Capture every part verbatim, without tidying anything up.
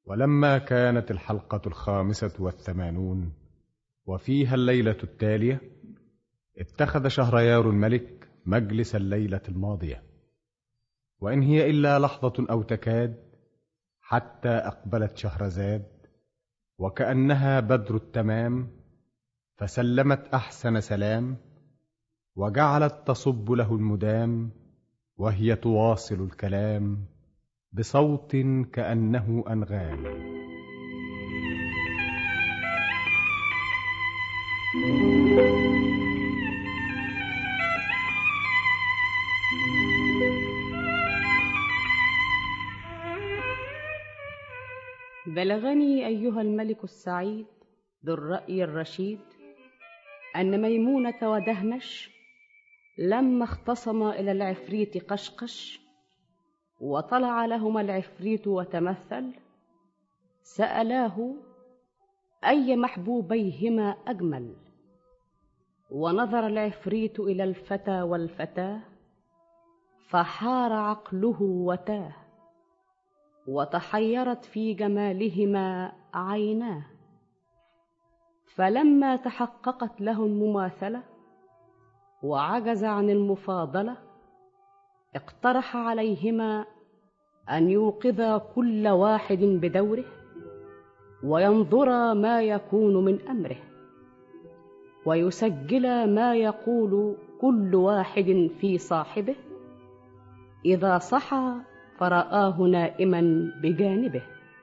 ولما كانت الحلقة الخامسة والثمانون وفيها الليلة التالية، اتخذ شهريار الملك مجلس الليلة الماضية، وإن هي إلا لحظة أو تكاد حتى أقبلت شهرزاد وكأنها بدر التمام، فسلمت أحسن سلام، وجعلت تصب له المدام، وهي تواصل الكلام بصوت كأنه أنغام. بلغني أيها الملك السعيد ذو الرأي الرشيد أن ميمونة ودهنش لما اختصما إلى العفريت قشقش وطلع لهما العفريت وتمثل، سألاه أي محبوبيهما أجمل، ونظر العفريت إلى الفتى والفتاة فحار عقله وتاه، وتحيرت في جمالهما عيناه. فلما تحققت له المماثلة وعجز عن المفاضلة، اقترح عليهما أن يوقظا كل واحد بدوره وينظرا ما يكون من أمره، ويسجلا ما يقول كل واحد في صاحبه، إذا صحى فرآه نائما بجانبه.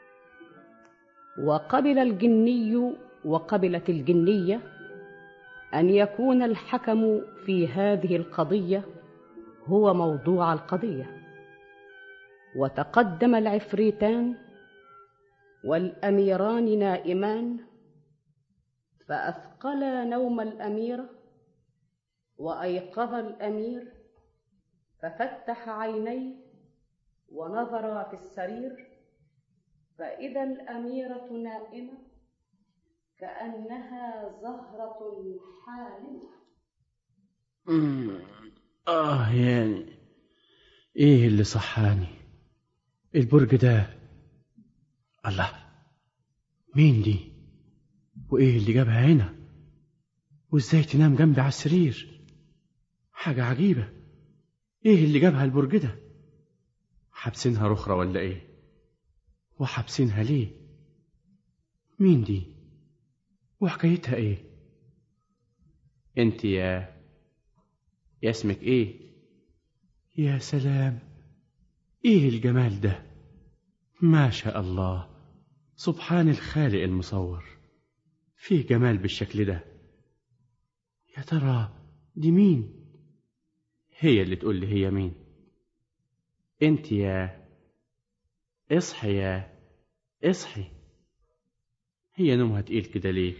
وقبل الجني وقبلت الجنية أن يكون الحكم في هذه القضية هو موضوع القضية. وتقدم العفريتان والأميران نائمان، فأثقلا نوم الأميرة وأيقظ الأمير، ففتح عينيه ونظر في السرير، فإذا الأميرة نائمة كأنها زهرة حالمة. آه يعني إيه اللي صحاني؟ البرج ده. الله، مين دي؟ وإيه اللي جابها هنا؟ وإزاي تنام جنبي على السرير؟ حاجة عجيبة. إيه اللي جابها البرج ده؟ حابسينها رخرة ولا إيه؟ وحابسينها ليه؟ مين دي؟ وحكايتها إيه؟ أنت يا يا اسمك إيه؟ يا سلام، إيه الجمال ده؟ ما شاء الله، سبحان الخالق المصور، فيه جمال بالشكل ده. يا ترى دي مين؟ هي اللي تقول لي هي مين. انت يا اصحي يا اصحي. هي نومها تقيل كده ليه؟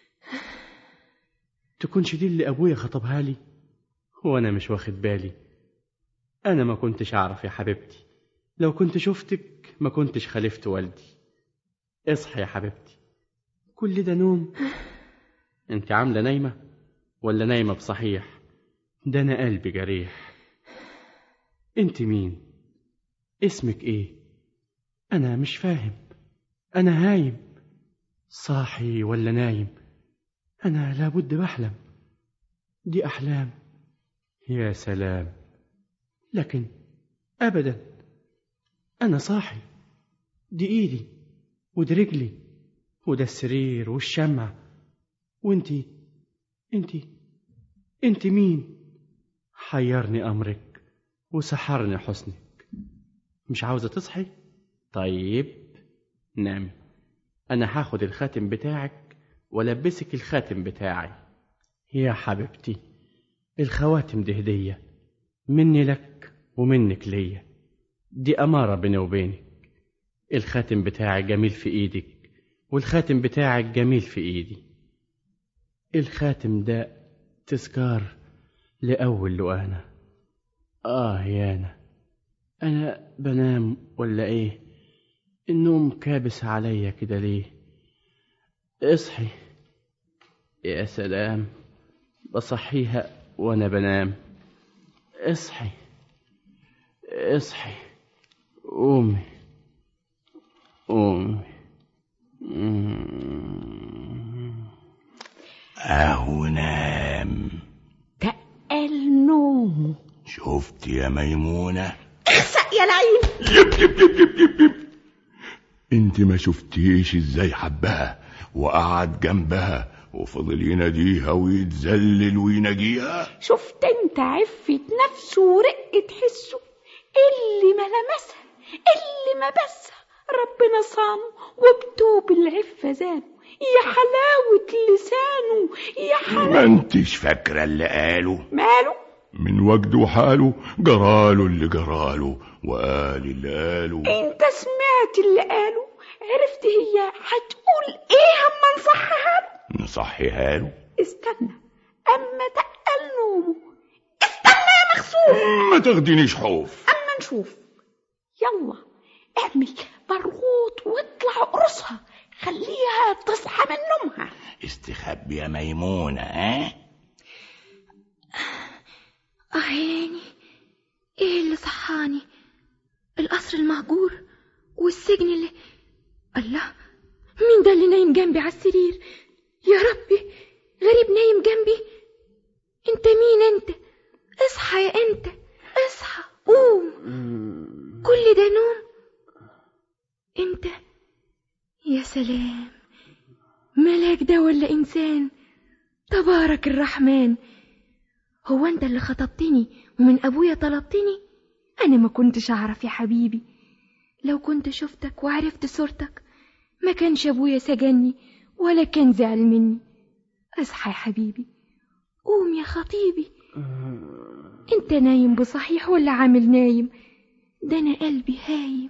تكونش دي اللي ابويا خطبها لي وانا مش واخد بالي؟ انا ما كنتش اعرف يا حبيبتي، لو كنت شفتك ما كنتش خلفت والدي. اصحي يا حبيبتي، كل ده نوم؟ انت عامله نايمه ولا نايمه بصحيح؟ ده انا قلبي جريح. انت مين؟ اسمك ايه؟ انا مش فاهم، انا هايم صاحي ولا نايم؟ انا لابد بحلم، دي احلام. يا سلام، لكن ابدا انا صاحي. دي ايدي ودي رجلي وده السرير والشمع. وانتي انتي انتي مين؟ حيرني امرك وسحرني حسنك. مش عاوزة تصحي؟ طيب نام، انا هاخد الخاتم بتاعك ولبسك الخاتم بتاعي. يا حبيبتي، الخواتم دي هدية مني لك ومنك ليا، دي أمارة بيني وبينك. الخاتم بتاعي جميل في ايدك والخاتم بتاعك جميل في ايدي. الخاتم ده تذكار لأول لقانا. آه يانا، أنا بنام ولا إيه؟ النوم كابس عليا كده ليه؟ اصحي. يا سلام، بصحيها وأنا بنام. اصحي اصحي، قومي قومي. ونام. تقل نوم. شفت يا ميمونة؟ اخسأ يا لعين. يب يب يب يب يب يب. انت ما شفتيش ازاي حبها وقعد جنبها وفضل يناديها ويتذلل ويناجيها؟ شفت انت عفة نفسه ورقة حسه؟ اللي ما لمسها اللي ما بسها ربنا صانه وبتوب العفة زانه. يا حلاوة لسانه يا حلاوة. ما انتش فاكرة اللي قاله؟ ماله؟ من وجده وحاله جراله اللي جراله وقال اللي قاله. انت سمعت اللي قاله؟ عرفت هي هتقول ايه اما نصحها له؟ نصحيها له؟ استنى اما تقل نومه. استنى يا مخصوم. ما تاخدينيش خوف. اما نشوف. يلا اعمل برغوت واطلع قرصها خليها تصحى من نومها. استخبي يا ميمونة. ها عيني ايه اللي صحاني؟ القصر المهجور والسجن اللي الله، مين ده اللي نايم جنبي على السرير؟ يا ربي غريب نايم جنبي. انت مين انت؟ اصحى يا انت اصحى قوم. كل ده نوم؟ انت يا سلام، ملاك ده ولا انسان؟ تبارك الرحمن. هو انت اللي خطبتني ومن ابويا طلبتني؟ انا ما كنتش اعرف يا حبيبي. لو كنت شفتك وعرفت صورتك ما كانش ابويا سجني ولا كان زعل مني. اصحى يا حبيبي قوم يا خطيبي. انت نايم بصحيح ولا عامل نايم؟ ده انا قلبي هايم.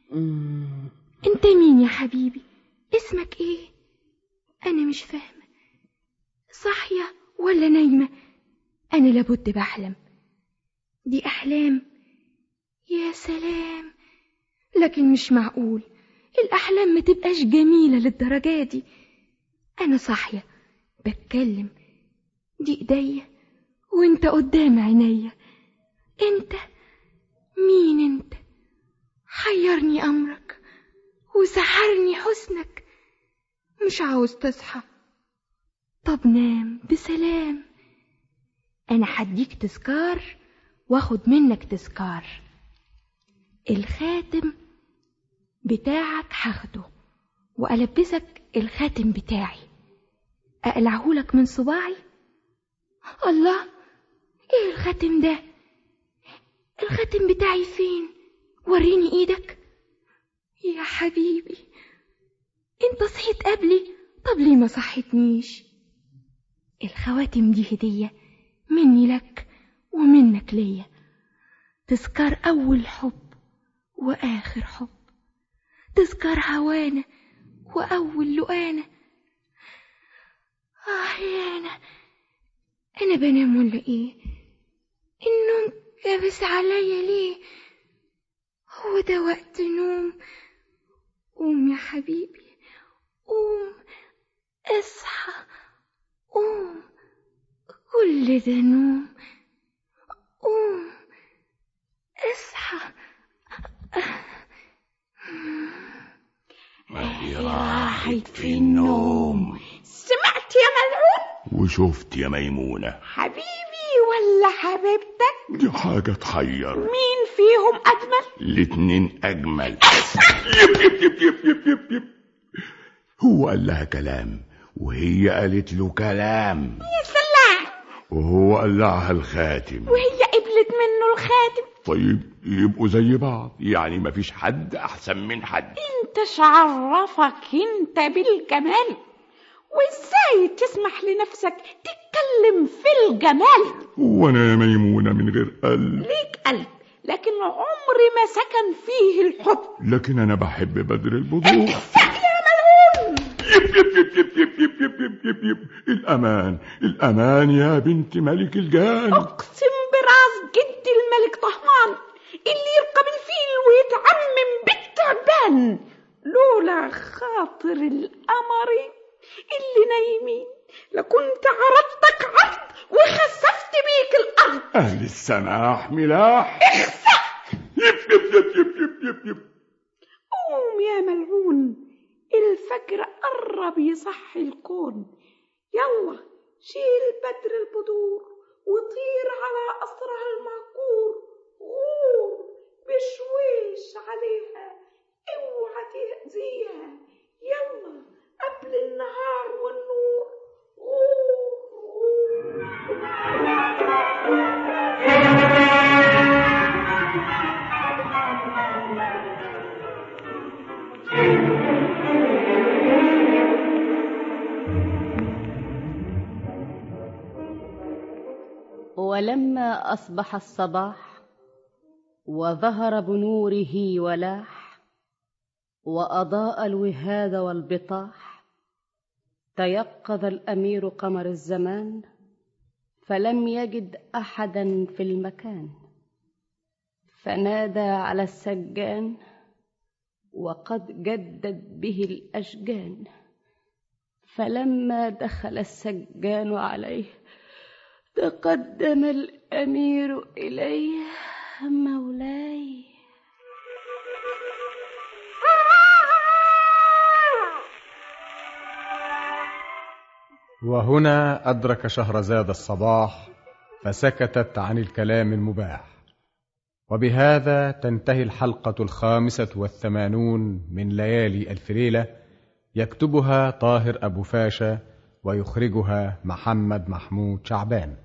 انت مين يا حبيبي؟ اسمك ايه؟ انا مش فاهمه، صاحيه ولا نايمه؟ انا لابد بحلم. دي احلام؟ يا سلام، لكن مش معقول الاحلام ما تبقاش جميله للدرجه دي. انا صاحيه بتكلم، دي ايديا وانت قدام عينيا. انت مين انت؟ حيرني امرك وسحرني حسنك. مش عاوز تصحى؟ طب نام بسلام. انا هديك تذكار واخد منك تذكار. الخاتم بتاعك هاخده والبسك الخاتم بتاعي. اقلعهولك من صباعي؟ الله، ايه الخاتم ده؟ الخاتم بتاعي فين؟ وريني ايدك يا حبيبي. انت صحيت قبلي، طب ليه ما صحتنيش؟ الخواتم دي هدية مني لك ومنك ليا، تذكار اول حب واخر حب، تذكار هوانا واول لقانا. اه يا انا انا بنام ولا ايه؟ النوم كابس عليا ليه؟ هو ده وقت نوم؟ قوم يا حبيبي قوم، اصحى قوم، كل ده نوم. قوم اصحى. ما هي راحت في النوم. سمعت يا ملعون؟ وشفت يا ميمونة؟ حبيبي ولا حبيبتك؟ دي حاجة تحير. مين فيهم أجمل؟ الاتنين أجمل. يب يب يب يب يب يب يب. هو قال لها كلام وهي قالت له كلام. يا سلام. وهو قلعها الخاتم وهي قبلت منه الخاتم. طيب يبقوا زي بعض، يعني مفيش حد أحسن من حد. انت شعرفك انت بالجمال؟ وازاي تسمح لنفسك تتكلم في الجمال؟ وانا يا ميمونة من غير قلب؟ ليك قلب لكن عمري ما سكن فيه الحب. لكن انا بحب بدر البدور. يا ملعون. يب يب يب يب يب يب يب يب يب يب. الأمان الأمان يا بنت ملك الجان. أقسم براس جد الملك طهمان اللي يركب الفيل ويتعمم بالتعبان لولا خاطر القمر اللي نايمين لكنت عرضتك عرض وخسفت بيك الأرض. أهل السماح ملاح. اخسأ. يب يب يب يب يب يب يب. قوم يا ملعون، الفجر قرب يصحي الكون. يلا شيل بدر البدور وطير على قصرها المهجور، غور بشويش عليها اوعى تأذيها، يلا قبل النهار والنور غور غور. ولما أصبح الصباح وظهر بنوره ولاح وأضاء الوهاد والبطاح، تيقظ الأمير قمر الزمان فلم يجد أحدا في المكان، فنادى على السجان وقد جدت به الأشجان. فلما دخل السجان عليه تقدم الأمير إليه: مولاي. وهنا أدرك شهرزاد الصباح فسكتت عن الكلام المباح. وبهذا تنتهي الحلقة الخامسة والثمانون من ليالي ألف ليلة، يكتبها طاهر أبو فاشا ويخرجها محمد محمود شعبان.